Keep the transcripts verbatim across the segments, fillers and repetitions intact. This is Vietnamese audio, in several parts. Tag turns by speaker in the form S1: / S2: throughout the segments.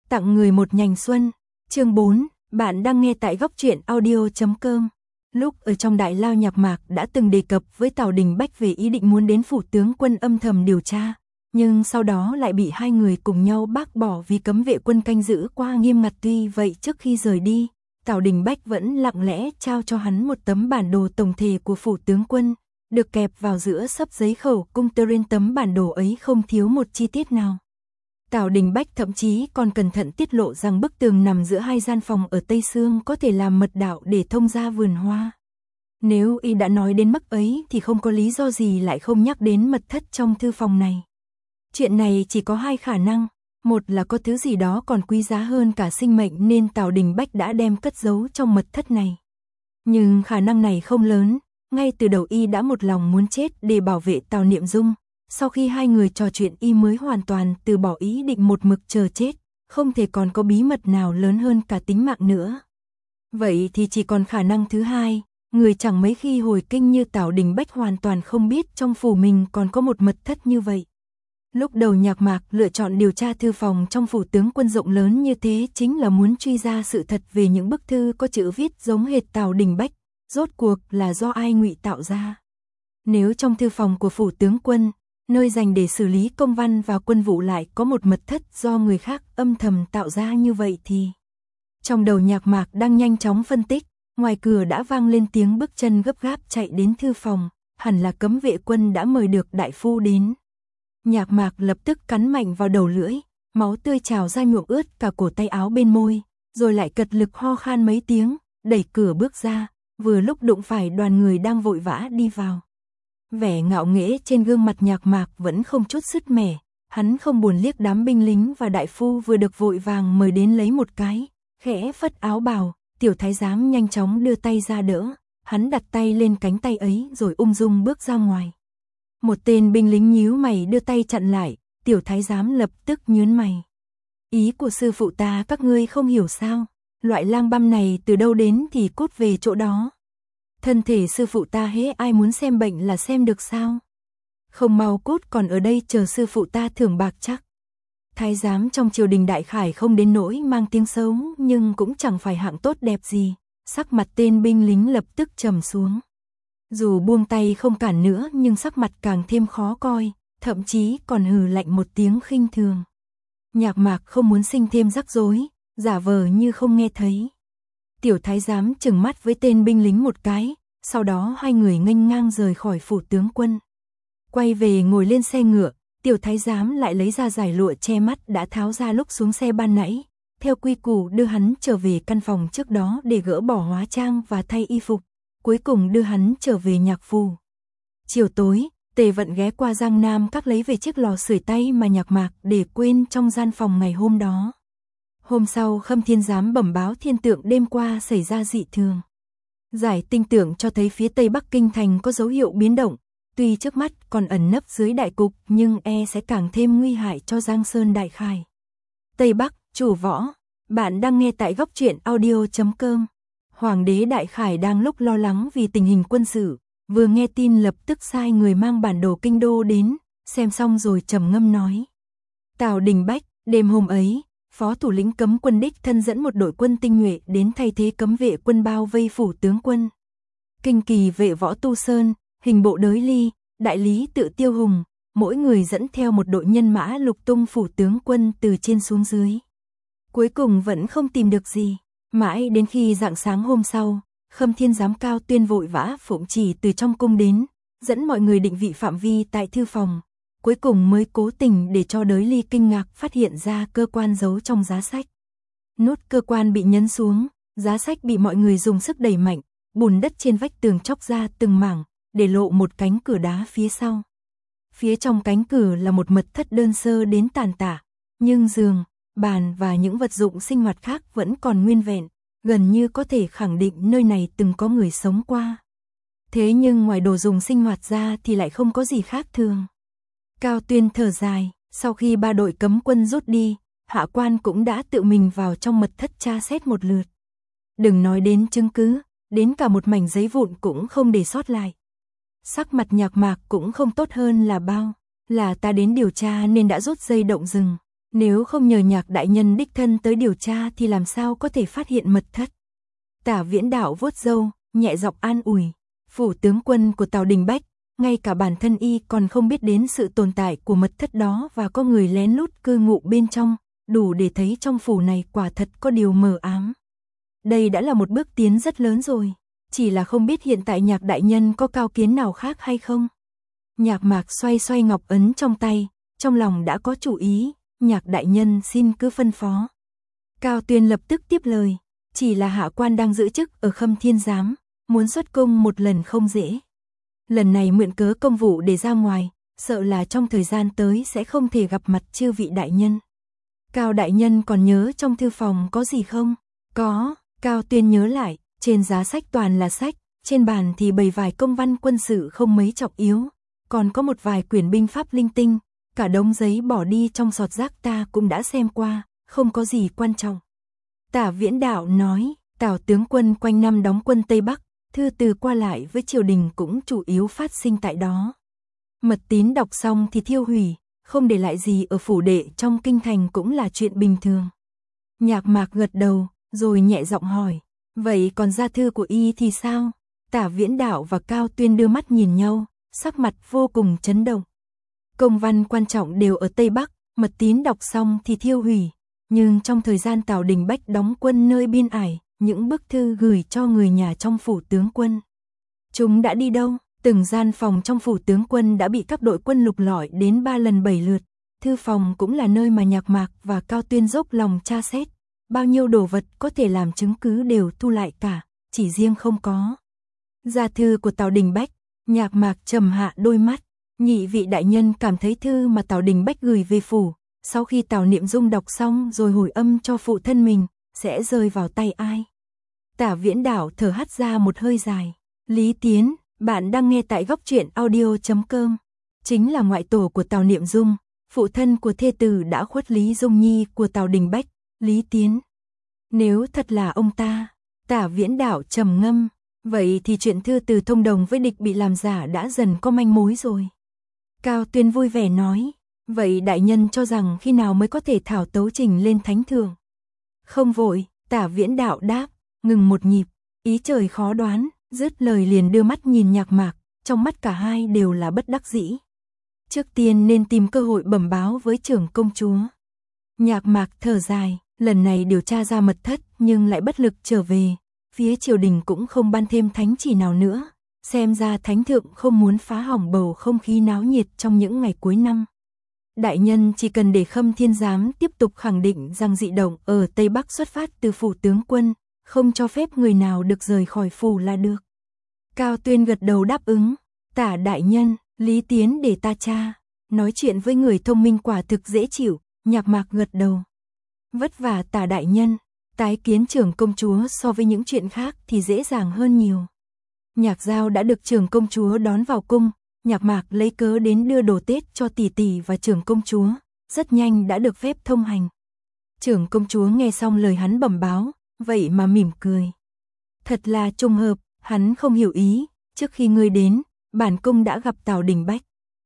S1: Tặng người một nhành xuân. Chương bốn, bạn đang nghe tại góc truyện audio chấm com. Lúc ở trong Đại Lao Nhạc Mạc đã từng đề cập với Tào Đình Bách về ý định muốn đến phủ tướng quân âm thầm điều tra, nhưng sau đó lại bị hai người cùng nhau bác bỏ vì cấm vệ quân canh giữ quá nghiêm ngặt. Tuy vậy trước khi rời đi, Tào Đình Bách vẫn lặng lẽ trao cho hắn một tấm bản đồ tổng thể của phủ tướng quân, được kẹp vào giữa xấp giấy khẩu cung. Trên tấm bản đồ ấy không thiếu một chi tiết nào. Tào Đình Bách thậm chí còn cẩn thận tiết lộ rằng bức tường nằm giữa hai gian phòng ở Tây Sương có thể làm mật đạo để thông ra vườn hoa. Nếu y đã nói đến mức ấy thì không có lý do gì lại không nhắc đến mật thất trong thư phòng này. Chuyện này chỉ có hai khả năng, một là có thứ gì đó còn quý giá hơn cả sinh mệnh nên Tào Đình Bách đã đem cất giấu trong mật thất này. Nhưng khả năng này không lớn, ngay từ đầu y đã một lòng muốn chết để bảo vệ Tào Niệm Dung. Sau khi hai người trò chuyện y mới hoàn toàn từ bỏ ý định một mực chờ chết, không thể còn có bí mật nào lớn hơn cả tính mạng nữa. Vậy thì chỉ còn khả năng thứ hai, người chẳng mấy khi hồi kinh như Tào Đình Bách hoàn toàn không biết trong phủ mình còn có một mật thất như vậy. Lúc đầu Nhạc Mạc lựa chọn điều tra thư phòng trong phủ tướng quân rộng lớn như thế chính là muốn truy ra sự thật về những bức thư có chữ viết giống hệt Tào Đình Bách, rốt cuộc là do ai ngụy tạo ra. Nếu trong thư phòng của phủ tướng quân, nơi dành để xử lý công văn và quân vụ lại có một mật thất do người khác âm thầm tạo ra như vậy thì... Trong đầu Nhạc Mạc đang nhanh chóng phân tích, ngoài cửa đã vang lên tiếng bước chân gấp gáp chạy đến thư phòng, hẳn là cấm vệ quân đã mời được đại phu đến. Nhạc Mạc lập tức cắn mạnh vào đầu lưỡi, máu tươi trào ra nhuộm ướt cả cổ tay áo bên môi, rồi lại cật lực ho khan mấy tiếng, đẩy cửa bước ra, vừa lúc đụng phải đoàn người đang vội vã đi vào. Vẻ ngạo nghễ trên gương mặt Nhạc Mạc vẫn không chút sứt mẻ, hắn không buồn liếc đám binh lính và đại phu vừa được vội vàng mời đến lấy một cái, khẽ phất áo bào, tiểu thái giám nhanh chóng đưa tay ra đỡ, hắn đặt tay lên cánh tay ấy rồi ung dung bước ra ngoài. Một tên binh lính nhíu mày đưa tay chặn lại, tiểu thái giám lập tức nhướng mày. Ý của sư phụ ta các ngươi không hiểu sao, loại lang băm này từ đâu đến thì cút về chỗ đó. Thân thể sư phụ ta hễ ai muốn xem bệnh là xem được sao? Không mau cút còn ở đây chờ sư phụ ta thưởng bạc chắc. Thái giám trong triều đình Đại Khải không đến nỗi mang tiếng xấu nhưng cũng chẳng phải hạng tốt đẹp gì, sắc mặt tên binh lính lập tức trầm xuống. Dù buông tay không cản nữa nhưng sắc mặt càng thêm khó coi, thậm chí còn hừ lạnh một tiếng khinh thường. Nhạc Mạc không muốn sinh thêm rắc rối, giả vờ như không nghe thấy. Tiểu thái giám trừng mắt với tên binh lính một cái, sau đó hai người nghênh ngang rời khỏi phủ tướng quân. Quay về ngồi lên xe ngựa, tiểu thái giám lại lấy ra dải lụa che mắt đã tháo ra lúc xuống xe ban nãy, theo quy củ đưa hắn trở về căn phòng trước đó để gỡ bỏ hóa trang và thay y phục, cuối cùng đưa hắn trở về Nhạc phủ. Chiều tối, Tề Vận ghé qua Giang Nam Các lấy về chiếc lò sưởi tay mà Nhạc Mạc để quên trong gian phòng ngày hôm đó. Hôm sau Khâm Thiên Giám bẩm báo thiên tượng đêm qua xảy ra dị thường. Giải tinh tượng cho thấy phía tây Bắc Kinh thành có dấu hiệu biến động, tuy trước mắt còn ẩn nấp dưới đại cục nhưng e sẽ càng thêm nguy hại cho Giang Sơn Đại Khải. Tây Bắc, chủ võ, bạn đang nghe tại góc truyện audio chấm com. Hoàng đế Đại Khải đang lúc lo lắng vì tình hình quân sự, vừa nghe tin lập tức sai người mang bản đồ kinh đô đến, xem xong rồi trầm ngâm nói. Tào Đình Bách, đêm hôm ấy, phó thủ lĩnh cấm quân đích thân dẫn một đội quân tinh nhuệ đến thay thế cấm vệ quân bao vây phủ tướng quân. Kinh kỳ vệ Võ Tu Sơn, hình bộ Đới Ly, đại lý Tự Tiêu Hùng, mỗi người dẫn theo một đội nhân mã lục tung phủ tướng quân từ trên xuống dưới. Cuối cùng vẫn không tìm được gì, mãi đến khi rạng sáng hôm sau, Khâm Thiên Giám Cao Tuyên vội vã phụng chỉ từ trong cung đến, dẫn mọi người định vị phạm vi tại thư phòng. Cuối cùng mới cố tình để cho Đới Ly kinh ngạc phát hiện ra cơ quan giấu trong giá sách. Nút cơ quan bị nhấn xuống, giá sách bị mọi người dùng sức đẩy mạnh, bùn đất trên vách tường chóc ra từng mảng, để lộ một cánh cửa đá phía sau. Phía trong cánh cửa là một mật thất đơn sơ đến tàn tả, nhưng giường, bàn và những vật dụng sinh hoạt khác vẫn còn nguyên vẹn, gần như có thể khẳng định nơi này từng có người sống qua. Thế nhưng ngoài đồ dùng sinh hoạt ra thì lại không có gì khác thường. Cao Tuyên thở dài, sau khi ba đội cấm quân rút đi, hạ quan cũng đã tự mình vào trong mật thất tra xét một lượt. Đừng nói đến chứng cứ, đến cả một mảnh giấy vụn cũng không để sót lại. Sắc mặt Nhạc Mạc cũng không tốt hơn là bao, là ta đến điều tra nên đã rút dây động rừng, Nếu không nhờ Nhạc đại nhân đích thân tới điều tra thì làm sao có thể phát hiện mật thất. Tả Viễn Đạo vuốt râu, nhẹ giọng an ủi. Phủ tướng quân của Tào Đình Bách, ngay cả bản thân y còn không biết đến sự tồn tại của mật thất đó và có người lén lút cư ngụ bên trong, đủ để thấy trong phủ này quả thật có điều mờ ám. Đây đã là một bước tiến rất lớn rồi, chỉ là không biết hiện tại Nhạc đại nhân có cao kiến nào khác hay không. Nhạc Mạc xoay xoay ngọc ấn trong tay, trong lòng đã có chủ ý, Nhạc đại nhân xin cứ phân phó. Cao Tuyên lập tức tiếp lời, chỉ là hạ quan đang giữ chức ở Khâm Thiên Giám, muốn xuất cung một lần không dễ. Lần này mượn cớ công vụ để ra ngoài, sợ là trong thời gian tới sẽ không thể gặp mặt chư vị đại nhân. Cao đại nhân còn nhớ trong thư phòng có gì không? Có, Cao Tuyên nhớ lại, trên giá sách toàn là sách, trên bàn thì bày vài công văn quân sự không mấy trọng yếu, còn có một vài quyển binh pháp linh tinh, cả đống giấy bỏ đi trong sọt rác ta cũng đã xem qua, không có gì quan trọng. Tả Viễn Đạo nói, Tào tướng quân quanh năm đóng quân Tây Bắc, thư từ qua lại với triều đình cũng chủ yếu phát sinh tại đó. Mật tín đọc xong thì thiêu hủy, không để lại gì ở phủ đệ trong kinh thành cũng là chuyện bình thường. Nhạc Mạc gật đầu, rồi nhẹ giọng hỏi, vậy còn gia thư của y thì sao? Tả Viễn Đạo và Cao Tuyên đưa mắt nhìn nhau, sắc mặt vô cùng chấn động. Công văn quan trọng đều ở Tây Bắc, mật tín đọc xong thì thiêu hủy, nhưng trong thời gian Tào Đình Bách đóng quân nơi biên ải, những bức thư gửi cho người nhà trong phủ tướng quân, chúng đã đi đâu? Từng gian phòng trong phủ tướng quân đã bị các đội quân lục lọi đến ba lần bảy lượt. Thư phòng cũng là nơi mà Nhạc Mạc và Cao Tuyên dốc lòng tra xét. Bao nhiêu đồ vật có thể làm chứng cứ đều thu lại cả, chỉ riêng không có gia thư của Tào Đình Bách. Nhạc Mạc trầm hạ đôi mắt, nhị vị đại nhân cảm thấy thư mà Tào Đình Bách gửi về phủ, sau khi Tào Niệm Dung đọc xong rồi hồi âm cho phụ thân mình, sẽ rơi vào tay ai? Tả Viễn Đạo thở hắt ra một hơi dài. Lý Tiến, bạn đang nghe tại góc truyện audio chấm com. Chính là ngoại tổ của Tào Niệm Dung, phụ thân của thê tử đã khuất Lý Dung Nhi của Tào Đình Bách, Lý Tiến. Nếu thật là ông ta, Tả Viễn Đạo trầm ngâm, vậy thì chuyện thư từ thông đồng với địch bị làm giả đã dần có manh mối rồi. Cao Tuyên vui vẻ nói, vậy đại nhân cho rằng khi nào mới có thể thảo tấu trình lên thánh thượng? Không vội, Tả Viễn Đạo đáp, ngừng một nhịp, ý trời khó đoán, dứt lời liền đưa mắt nhìn Nhạc Mạc, trong mắt cả hai đều là bất đắc dĩ. Trước tiên nên tìm cơ hội bẩm báo với trưởng công chúa. Nhạc Mạc thở dài, lần này điều tra ra mật thất nhưng lại bất lực trở về, phía triều đình cũng không ban thêm thánh chỉ nào nữa, xem ra thánh thượng không muốn phá hỏng bầu không khí náo nhiệt trong những ngày cuối năm. Đại nhân chỉ cần để Khâm Thiên Giám tiếp tục khẳng định rằng dị động ở Tây Bắc xuất phát từ phủ tướng quân, không cho phép người nào được rời khỏi phủ là được. Cao Tuyên gật đầu đáp ứng, Tả đại nhân, Lý Tiến để ta tra, nói chuyện với người thông minh quả thực dễ chịu. Nhạc Mạc gật đầu. Vất vả Tả đại nhân, tái kiến trưởng công chúa so với những chuyện khác thì dễ dàng hơn nhiều. Nhạc Giao đã được trưởng công chúa đón vào cung, Nhạc Mạc lấy cớ đến đưa đồ Tết cho tỷ tỷ và trưởng công chúa, rất nhanh đã được phép thông hành. Trưởng công chúa nghe xong lời hắn bẩm báo, vậy mà mỉm cười. Thật là trùng hợp, hắn không hiểu ý, trước khi ngươi đến, bản cung đã gặp Tào Đình Bách.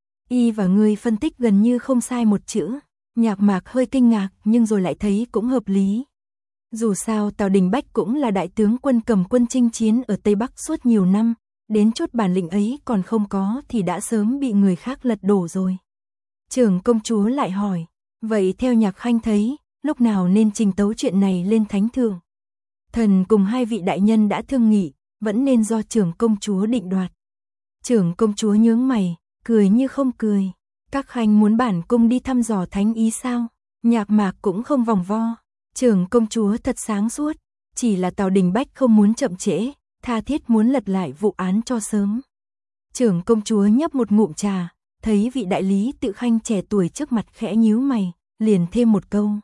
S1: Y và ngươi phân tích gần như không sai một chữ. Nhạc Mạc hơi kinh ngạc nhưng rồi lại thấy cũng hợp lý. Dù sao Tào Đình Bách cũng là đại tướng quân cầm quân chinh chiến ở Tây Bắc suốt nhiều năm, đến chút bản lĩnh ấy còn không có thì đã sớm bị người khác lật đổ rồi. Trưởng công chúa lại hỏi, vậy theo Nhạc Khanh thấy, lúc nào nên trình tấu chuyện này lên thánh thượng? Thần cùng hai vị đại nhân đã thương nghị, vẫn nên do trưởng công chúa định đoạt. Trưởng công chúa nhướng mày, cười như không cười. Các khanh muốn bản cung đi thăm dò thánh ý sao? Nhạc Mạc cũng không vòng vo. Trưởng công chúa thật sáng suốt, chỉ là Tào Đình Bách không muốn chậm trễ, tha thiết muốn lật lại vụ án cho sớm. Trưởng công chúa nhấp một ngụm trà, thấy vị đại lý tự khanh trẻ tuổi trước mặt khẽ nhíu mày, liền thêm một câu.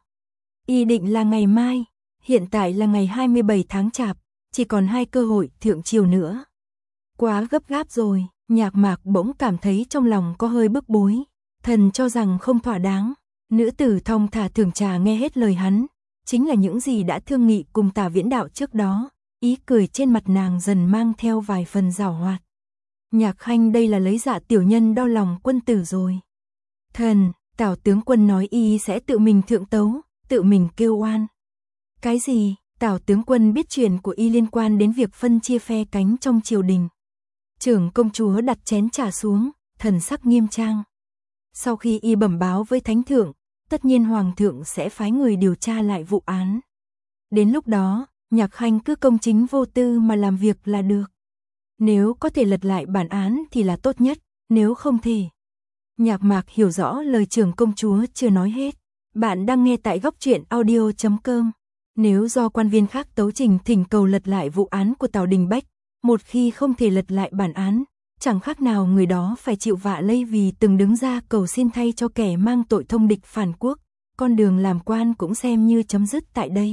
S1: Y định là ngày mai, hiện tại là ngày hai mươi bảy tháng Chạp, chỉ còn hai cơ hội thượng triều nữa. Quá gấp gáp rồi, Nhạc Mạc bỗng cảm thấy trong lòng có hơi bức bối. Thần cho rằng không thỏa đáng. Nữ tử thong thả thưởng trà nghe hết lời hắn, chính là những gì đã thương nghị cùng Tả Viễn Đạo trước đó, ý cười trên mặt nàng dần mang theo vài phần giảo hoạt. Nhạc Khanh đây là lấy dạ tiểu nhân đo lòng quân tử rồi. Thần, Tào tướng quân nói y sẽ tự mình thượng tấu, tự mình kêu oan. Cái gì? Tào tướng quân biết chuyện của y liên quan đến việc phân chia phe cánh trong triều đình. Trưởng công chúa đặt chén trà xuống, thần sắc nghiêm trang. Sau khi y bẩm báo với thánh thượng, tất nhiên hoàng thượng sẽ phái người điều tra lại vụ án. Đến lúc đó, Nhạc Khanh cứ công chính vô tư mà làm việc là được. Nếu có thể lật lại bản án thì là tốt nhất, nếu không thì... Nhạc Mạc hiểu rõ lời trưởng công chúa chưa nói hết. Bạn đang nghe tại góc truyện audio chấm com. Nếu do quan viên khác tấu trình thỉnh cầu lật lại vụ án của Tào Đình Bách, một khi không thể lật lại bản án, chẳng khác nào người đó phải chịu vạ lây vì từng đứng ra cầu xin thay cho kẻ mang tội thông địch phản quốc, con đường làm quan cũng xem như chấm dứt tại đây.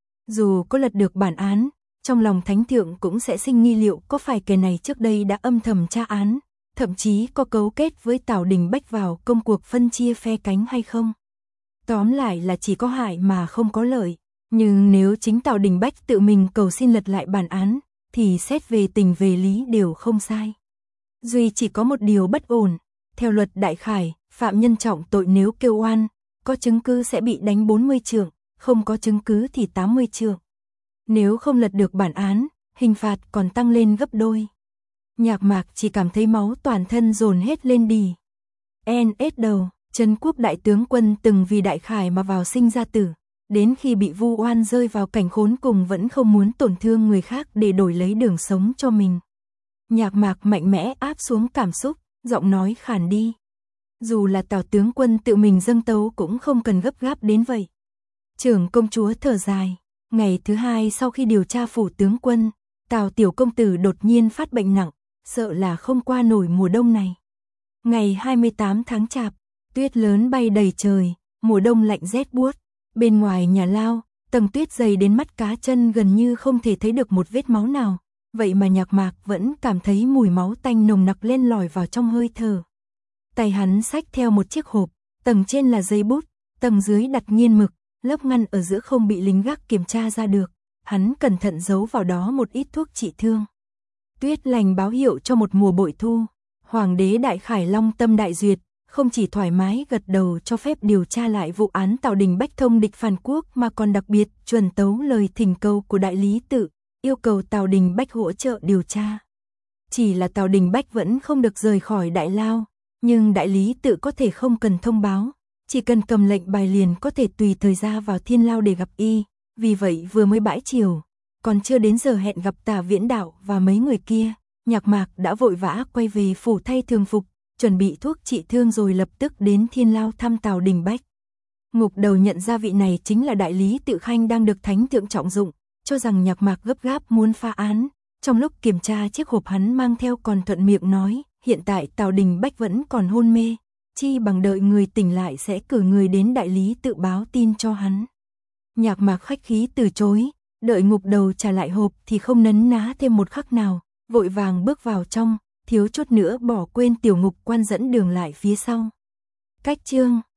S1: Dù có lật được bản án, trong lòng thánh thượng cũng sẽ sinh nghi liệu có phải kẻ này trước đây đã âm thầm tra án, thậm chí có cấu kết với Tào Đình Bách vào công cuộc phân chia phe cánh hay không. Tóm lại là chỉ có hại mà không có lợi, nhưng nếu chính Tào Đình Bách tự mình cầu xin lật lại bản án, thì xét về tình về lý đều không sai. Duy chỉ có một điều bất ổn, theo luật đại khải, phạm nhân trọng tội nếu kêu oan, có chứng cứ sẽ bị đánh bốn mươi trượng, không có chứng cứ thì tám mươi trượng. Nếu không lật được bản án, hình phạt còn tăng lên gấp đôi. Nhạc Mạc chỉ cảm thấy máu toàn thân dồn hết lên đì. en ét đầu, Trấn Quốc đại tướng quân từng vì đại khải mà vào sinh ra tử, đến khi bị vu oan rơi vào cảnh khốn cùng vẫn không muốn tổn thương người khác để đổi lấy đường sống cho mình. Nhạc Mạc mạnh mẽ áp xuống cảm xúc, giọng nói khàn đi. Dù là Tào tướng quân tự mình dâng tấu cũng không cần gấp gáp đến vậy. Trưởng công chúa thở dài, ngày thứ hai sau khi điều tra phủ tướng quân, Tào tiểu công tử đột nhiên phát bệnh nặng, sợ là không qua nổi mùa đông này. Ngày hai mươi tám tháng Chạp, tuyết lớn bay đầy trời, mùa đông lạnh rét buốt. Bên ngoài nhà lao, tầng tuyết dày đến mắt cá chân gần như không thể thấy được một vết máu nào. Vậy mà Nhạc Mạc vẫn cảm thấy mùi máu tanh nồng nặc lên lỏi vào trong hơi thở. Tay hắn xách theo một chiếc hộp, tầng trên là giấy bút, tầng dưới đặt nghiên mực, lớp ngăn ở giữa không bị lính gác kiểm tra ra được. Hắn cẩn thận giấu vào đó một ít thuốc trị thương. Tuyết lành báo hiệu cho một mùa bội thu. Hoàng đế Đại Khải long tâm đại duyệt, không chỉ thoải mái gật đầu cho phép điều tra lại vụ án Tào Đình Bách thông địch phản quốc mà còn đặc biệt chuẩn tấu lời thỉnh cầu của đại lý tự, yêu cầu Tào Đình Bách hỗ trợ điều tra. Chỉ là Tào Đình Bách vẫn không được rời khỏi đại lao, nhưng đại lý tự có thể không cần thông báo, chỉ cần cầm lệnh bài liền có thể tùy thời ra vào thiên lao để gặp y. Vì vậy vừa mới bãi chiều, còn chưa đến giờ hẹn gặp Tả Viễn Đạo và mấy người kia, Nhạc Mạc đã vội vã quay về phủ thay thường phục, chuẩn bị thuốc trị thương rồi lập tức đến thiên lao thăm Tào Đình Bách. Ngục đầu nhận ra vị này chính là đại lý tự Khanh đang được thánh thượng trọng dụng, cho rằng Nhạc Mạc gấp gáp muốn phá án. Trong lúc kiểm tra chiếc hộp hắn mang theo còn thuận miệng nói, hiện tại Tào Đình Bách vẫn còn hôn mê, chi bằng đợi người tỉnh lại sẽ cử người đến đại lý tự báo tin cho hắn. Nhạc Mạc khách khí từ chối, đợi ngục đầu trả lại hộp thì không nấn ná thêm một khắc nào, vội vàng bước vào trong, thiếu chút nữa bỏ quên tiểu ngục quan dẫn đường lại phía sau. Cách chương